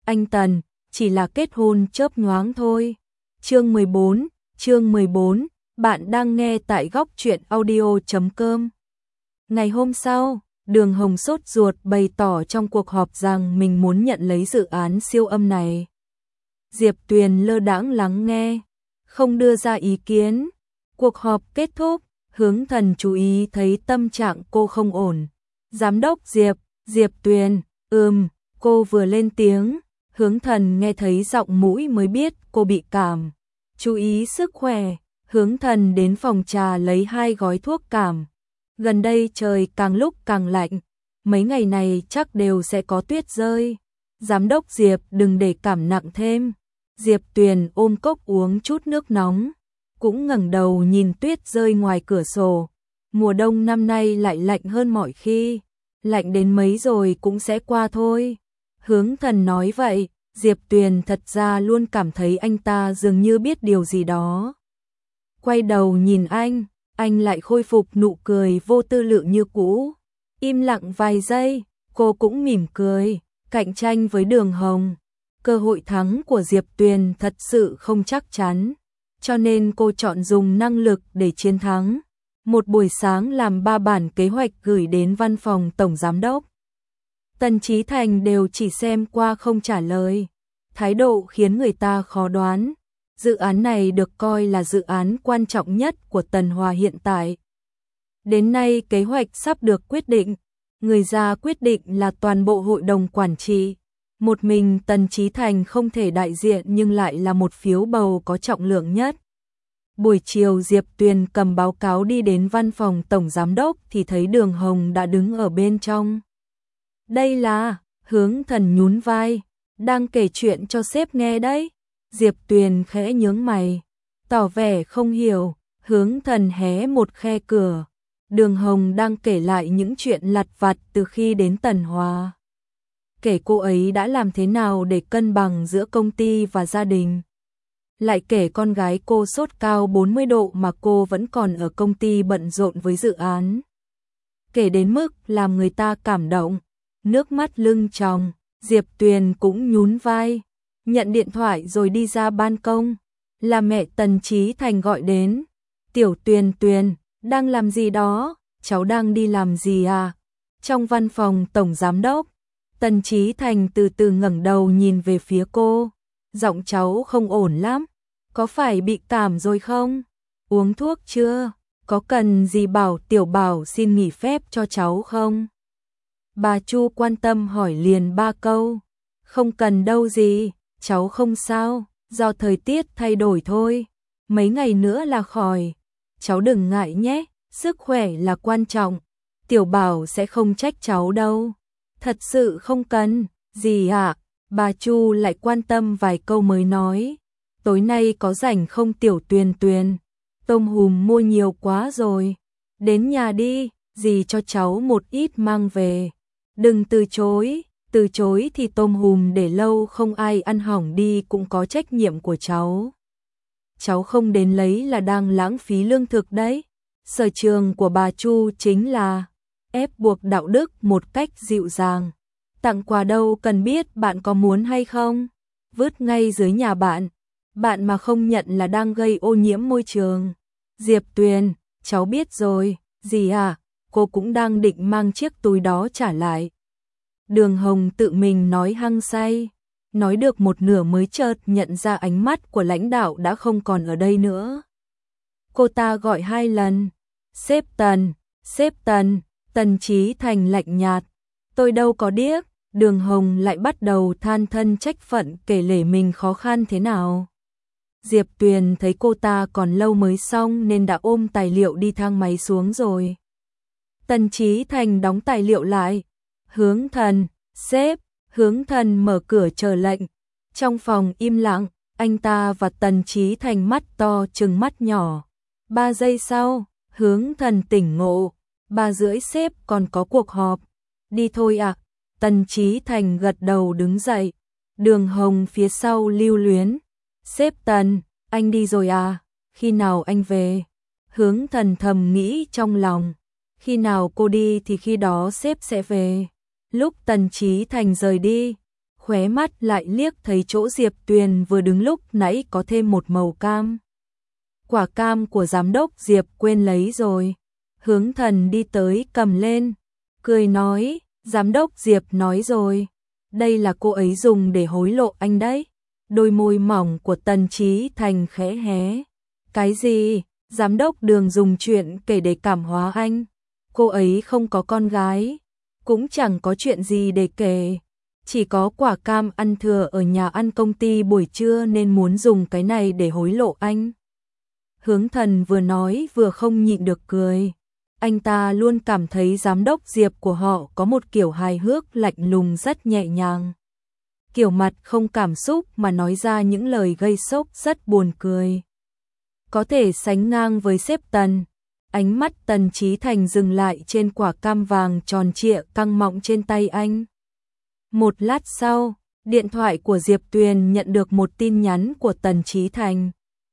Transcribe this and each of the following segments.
anh Tần, chỉ là kết hôn chớp nhoáng thôi. Chương 14, bạn đang nghe tại góc truyện audio.com. Ngày hôm sau, Đường Hồng sốt ruột bày tỏ trong cuộc họp rằng mình muốn nhận lấy dự án siêu âm này. Diệp Tuyền lơ đãng lắng nghe, không đưa ra ý kiến. Cuộc họp kết thúc, Hướng Thần chú ý thấy tâm trạng cô không ổn. Giám đốc Diệp Tuyền, cô vừa lên tiếng. Hướng Thần nghe thấy giọng mũi mới biết cô bị cảm. Chú ý sức khỏe, Hướng Thần đến phòng trà lấy 2 gói thuốc cảm. Gần đây trời càng lúc càng lạnh, mấy ngày này chắc đều sẽ có tuyết rơi. Giám đốc Diệp đừng để cảm nặng thêm. Diệp Tuyền ôm cốc uống chút nước nóng, cũng ngẩng đầu nhìn tuyết rơi ngoài cửa sổ. Mùa đông năm nay lại lạnh hơn mọi khi, lạnh đến mấy rồi cũng sẽ qua thôi. Hướng Thần nói vậy, Diệp Tuyền thật ra luôn cảm thấy anh ta dường như biết điều gì đó. Quay đầu nhìn anh lại khôi phục nụ cười vô tư lự như cũ. Im lặng vài giây, cô cũng mỉm cười, cạnh tranh với Đường Hồng. Cơ hội thắng của Diệp Tuyền thật sự không chắc chắn, cho nên cô chọn dùng năng lực để chiến thắng. Một buổi sáng làm 3 bản kế hoạch gửi đến văn phòng tổng giám đốc. Tần Chí Thành đều chỉ xem qua không trả lời, thái độ khiến người ta khó đoán. Dự án này được coi là dự án quan trọng nhất của Tần Hòa hiện tại. Đến nay kế hoạch sắp được quyết định, người ra quyết định là toàn bộ hội đồng quản trị. Một mình Tần Chí Thành không thể đại diện nhưng lại là một phiếu bầu có trọng lượng nhất. Buổi chiều Diệp Tuyền cầm báo cáo đi đến văn phòng tổng giám đốc thì thấy Đường Hồng đã đứng ở bên trong. Đây là, Hướng Thần nhún vai, đang kể chuyện cho sếp nghe đấy. Diệp Tuyền khẽ nhướng mày, tỏ vẻ không hiểu. Hướng Thần hé một khe cửa. Đường Hồng đang kể lại những chuyện lặt vặt từ khi đến Tần Hòa. Kể cô ấy đã làm thế nào để cân bằng giữa công ty và gia đình. Lại kể con gái cô sốt cao 40 độ mà cô vẫn còn ở công ty bận rộn với dự án. Kể đến mức làm người ta cảm động, nước mắt lưng tròng. Diệp Tuyền cũng nhún vai, nhận điện thoại rồi đi ra ban công. Là mẹ Tần Chí Thành gọi đến. Tiểu Tuyền Tuyền, đang làm gì đó? Cháu đang đi làm gì à? Trong văn phòng tổng giám đốc, Tần Chí Thành từ từ ngẩng đầu nhìn về phía cô. Giọng cháu không ổn lắm. Có phải bị cảm rồi không? Uống thuốc chưa? Có cần gì bảo Tiểu Bảo xin nghỉ phép cho cháu không? Bà Chu quan tâm hỏi liền 3 câu. Không cần đâu gì, cháu không sao, do thời tiết thay đổi thôi. Mấy ngày nữa là khỏi. Cháu đừng ngại nhé, sức khỏe là quan trọng. Tiểu Bảo sẽ không trách cháu đâu. Thật sự không cần, gì ạ? Bà Chu lại quan tâm vài câu mới nói. Tối nay có rảnh không Tiểu Tuyền Tuyền? Tôm hùm mua nhiều quá rồi. Đến nhà đi, dì cho cháu một ít mang về. Đừng từ chối thì tôm hùm để lâu không ai ăn hỏng đi cũng có trách nhiệm của cháu. Cháu không đến lấy là đang lãng phí lương thực đấy. Sở trường của bà Chu chính là ép buộc đạo đức một cách dịu dàng. Tặng quà đâu cần biết bạn có muốn hay không. Vứt ngay dưới nhà bạn. Bạn mà không nhận là đang gây ô nhiễm môi trường. Diệp Tuyền, cháu biết rồi. Gì à? Cô cũng đang định mang chiếc túi đó trả lại. Đường Hồng tự mình nói hăng say. Nói được một nửa mới chợt nhận ra ánh mắt của lãnh đạo đã không còn ở đây nữa. Cô ta gọi 2 lần. Sếp Tần, Tần Chí Thành lạnh nhạt. Tôi đâu có điếc. Đường Hồng lại bắt đầu than thân trách phận kể lể mình khó khăn thế nào. Diệp Tuyền thấy cô ta còn lâu mới xong nên đã ôm tài liệu đi thang máy xuống rồi. Tần Chí Thành đóng tài liệu lại. Hướng Thần, sếp. Hướng Thần mở cửa chờ lệnh. Trong phòng im lặng, anh ta và Tần Chí Thành mắt to trừng mắt nhỏ. 3 giây sau, Hướng Thần tỉnh ngộ. 3 rưỡi sếp còn có cuộc họp. Đi thôi ạ. Tần Chí Thành gật đầu đứng dậy. Đường Hồng phía sau lưu luyến. Sếp Tần, anh đi rồi à? Khi nào anh về? Hướng Thần thầm nghĩ trong lòng. Khi nào cô đi thì khi đó sếp sẽ về. Lúc Tần Chí Thành rời đi, khóe mắt lại liếc thấy chỗ Diệp Tuyền vừa đứng lúc nãy có thêm một màu cam. Quả cam của giám đốc Diệp quên lấy rồi. Hướng Thần đi tới cầm lên, cười nói, giám đốc Diệp nói rồi, đây là cô ấy dùng để hối lộ anh đấy. Đôi môi mỏng của Tần Chí Thành khẽ hé. Cái gì? Giám đốc Đường dùng chuyện kể để cảm hóa anh. Cô ấy không có con gái, cũng chẳng có chuyện gì để kể. Chỉ có quả cam ăn thừa ở nhà ăn công ty buổi trưa nên muốn dùng cái này để hối lộ anh. Hướng Thần vừa nói vừa không nhịn được cười. Anh ta luôn cảm thấy giám đốc Diệp của họ có một kiểu hài hước lạnh lùng rất nhẹ nhàng. Kiểu mặt không cảm xúc mà nói ra những lời gây sốc rất buồn cười. Có thể sánh ngang với sếp Tần. Ánh mắt Tần Chí Thành dừng lại trên quả cam vàng tròn trịa căng mọng trên tay anh. Một lát sau, điện thoại của Diệp Tuyền nhận được một tin nhắn của Tần Chí Thành.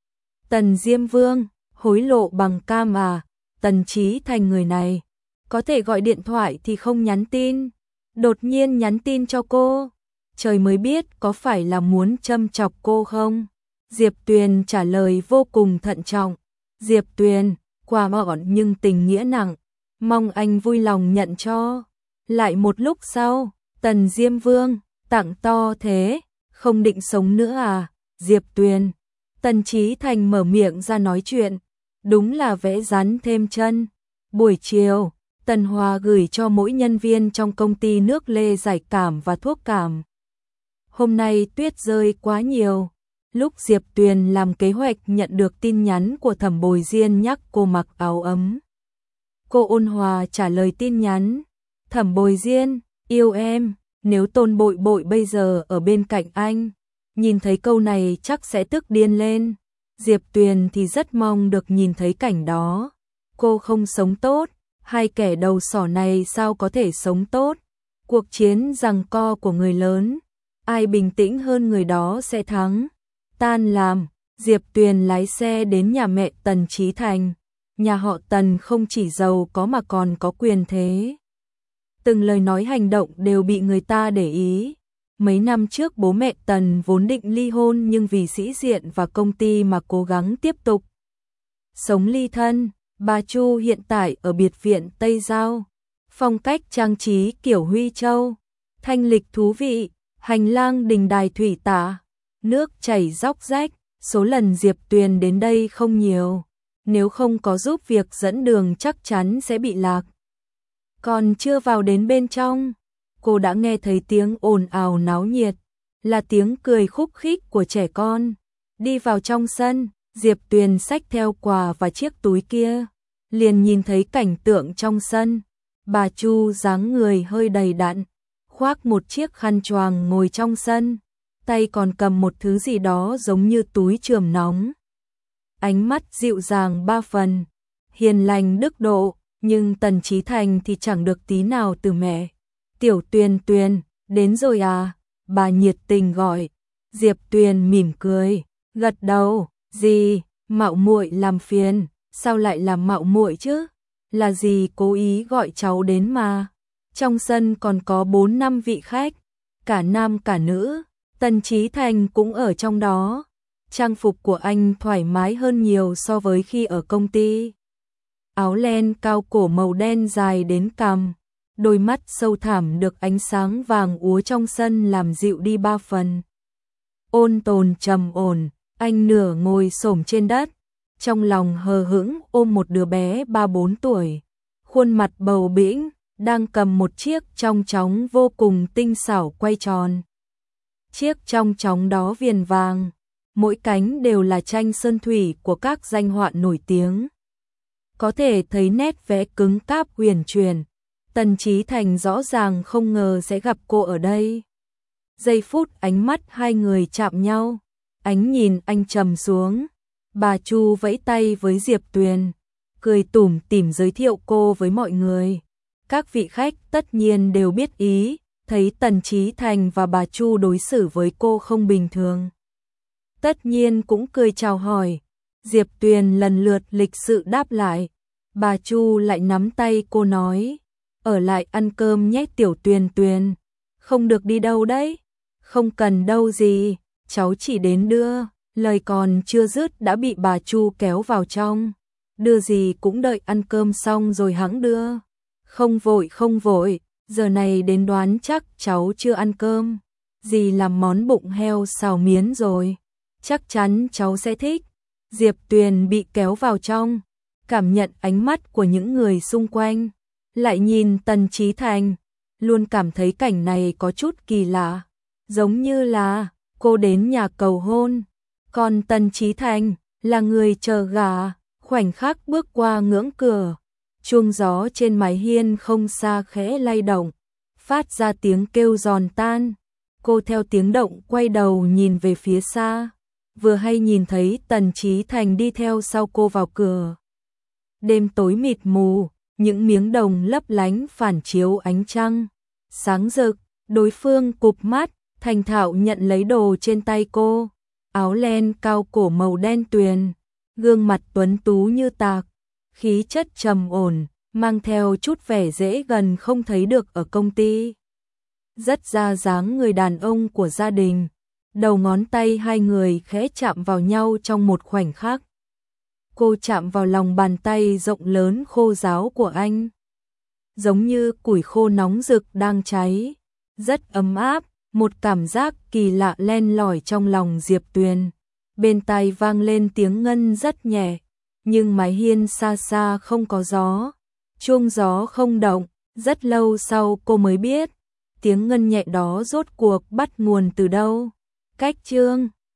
Tần Diêm Vương, hối lộ bằng cam à? Tần Chí Thành người này, có thể gọi điện thoại thì không nhắn tin. Đột nhiên nhắn tin cho cô. Trời mới biết có phải là muốn châm chọc cô không? Diệp Tuyền trả lời vô cùng thận trọng. Diệp Tuyền, quà ngọt nhưng tình nghĩa nặng, mong anh vui lòng nhận cho. Lại một lúc sau, Tần Diêm Vương, tặng to thế, không định sống nữa à? Diệp Tuyền. Tần Chí Thành mở miệng ra nói chuyện, đúng là vẽ rắn thêm chân. Buổi chiều, Tần Hòa gửi cho mỗi nhân viên trong công ty nước lê giải cảm và thuốc cảm. Hôm nay tuyết rơi quá nhiều. Lúc Diệp Tuyền làm kế hoạch nhận được tin nhắn của Thẩm Bồi Diên nhắc cô mặc áo ấm. Cô ôn hòa trả lời tin nhắn. Thẩm Bồi Diên, yêu em, nếu Tôn Bội Bội bây giờ ở bên cạnh anh, nhìn thấy câu này chắc sẽ tức điên lên. Diệp Tuyền thì rất mong được nhìn thấy cảnh đó. Cô không sống tốt, hai kẻ đầu sỏ này sao có thể sống tốt. Cuộc chiến giằng co của người lớn, ai bình tĩnh hơn người đó sẽ thắng. Tan làm, Diệp Tuyền lái xe đến nhà mẹ Tần Chí Thành. Nhà họ Tần không chỉ giàu có mà còn có quyền thế. Từng lời nói hành động đều bị người ta để ý. Mấy năm trước bố mẹ Tần vốn định ly hôn nhưng vì sĩ diện và công ty mà cố gắng tiếp tục sống ly thân. Bà Chu hiện tại ở biệt viện Tây Giao. Phong cách trang trí kiểu Huy Châu, thanh lịch thú vị, hành lang đình đài thủy tạ, nước chảy róc rách. Số lần Diệp Tuyền đến đây không nhiều, nếu không có giúp việc dẫn đường chắc chắn sẽ bị lạc. Còn chưa vào đến bên trong, cô đã nghe thấy tiếng ồn ào náo nhiệt, là tiếng cười khúc khích của trẻ con. Đi vào trong sân, Diệp Tuyền xách theo quà và chiếc túi kia, liền nhìn thấy cảnh tượng trong sân. Bà Chu dáng người hơi đầy đặn, khoác một chiếc khăn choàng ngồi trong sân, tay còn cầm một thứ gì đó giống như túi chườm nóng. Ánh mắt dịu dàng ba phần, hiền lành đức độ, nhưng Tần Chí Thành thì chẳng được tí nào từ mẹ. Tiểu Tuyền Tuyền, đến rồi à? Bà nhiệt tình gọi. Diệp Tuyền mỉm cười, gật đầu. Gì, mạo muội làm phiền, sao lại làm mạo muội chứ? Là gì cố ý gọi cháu đến mà. Trong sân còn có 4-5 vị khách, cả nam cả nữ. Tần Chí Thành cũng ở trong đó. Trang phục của anh thoải mái hơn nhiều so với khi ở công ty. Áo len cao cổ màu đen dài đến cằm, đôi mắt sâu thẳm được ánh sáng vàng úa trong sân làm dịu đi 3 phần. Ôn tồn trầm ổn, anh nửa ngồi xổm trên đất, trong lòng hờ hững ôm một đứa bé 3-4 tuổi, khuôn mặt bầu bĩnh, đang cầm một chiếc chong chóng vô cùng tinh xảo quay tròn. Chiếc chong chóng đó viền vàng, mỗi cánh đều là tranh sơn thủy của các danh họa nổi tiếng. Có thể thấy nét vẽ cứng cáp huyền truyền. Tần Chí Thành rõ ràng không ngờ sẽ gặp cô ở đây. Giây phút ánh mắt hai người chạm nhau, ánh nhìn anh trầm xuống. Bà Chu vẫy tay với Diệp Tuyền, cười tủm tỉm giới thiệu cô với mọi người. Các vị khách tất nhiên đều biết ý, thấy Tần Chí Thành và bà Chu đối xử với cô không bình thường, tất nhiên cũng cười chào hỏi. Diệp Tuyền lần lượt lịch sự đáp lại. Bà Chu lại nắm tay cô nói, ở lại ăn cơm nhé Tiểu Tuyền Tuyền, không được đi đâu đấy. Không cần đâu gì, cháu chỉ đến đưa. Lời còn chưa dứt đã bị bà Chu kéo vào trong. Đưa gì cũng đợi ăn cơm xong rồi hẵng đưa. Không vội, giờ này đến đoán chắc cháu chưa ăn cơm. Dì làm món bụng heo xào miến rồi. Chắc chắn cháu sẽ thích. Diệp Tuyền bị kéo vào trong, cảm nhận ánh mắt của những người xung quanh. Lại nhìn Tần Chí Thành, luôn cảm thấy cảnh này có chút kỳ lạ. Giống như là cô đến nhà cầu hôn. Còn Tần Chí Thành là người chờ gà, khoảnh khắc bước qua ngưỡng cửa. Chuông gió trên mái hiên không xa khẽ lay động, phát ra tiếng kêu giòn tan. Cô theo tiếng động quay đầu nhìn về phía xa, vừa hay nhìn thấy Tần Chí Thành đi theo sau cô vào cửa. Đêm tối mịt mù, những miếng đồng lấp lánh phản chiếu ánh trăng sáng rực. Đối phương cụp mắt, thành thạo nhận lấy đồ trên tay cô. Áo len cao cổ màu đen tuyền, gương mặt tuấn tú như tạc, khí chất trầm ổn, mang theo chút vẻ dễ gần không thấy được ở công ty. Rất ra dáng người đàn ông của gia đình. Đầu ngón tay hai người khẽ chạm vào nhau trong một khoảnh khắc. Cô chạm vào lòng bàn tay rộng lớn khô ráo của anh, giống như củi khô nóng rực đang cháy, rất ấm áp. Một cảm giác kỳ lạ len lỏi trong lòng Diệp Tuyền. Bên tai vang lên tiếng ngân rất nhẹ, nhưng mái hiên xa xa không có gió. Chuông gió không động, rất lâu sau cô mới biết tiếng ngân nhẹ đó rốt cuộc bắt nguồn từ đâu. Cách chương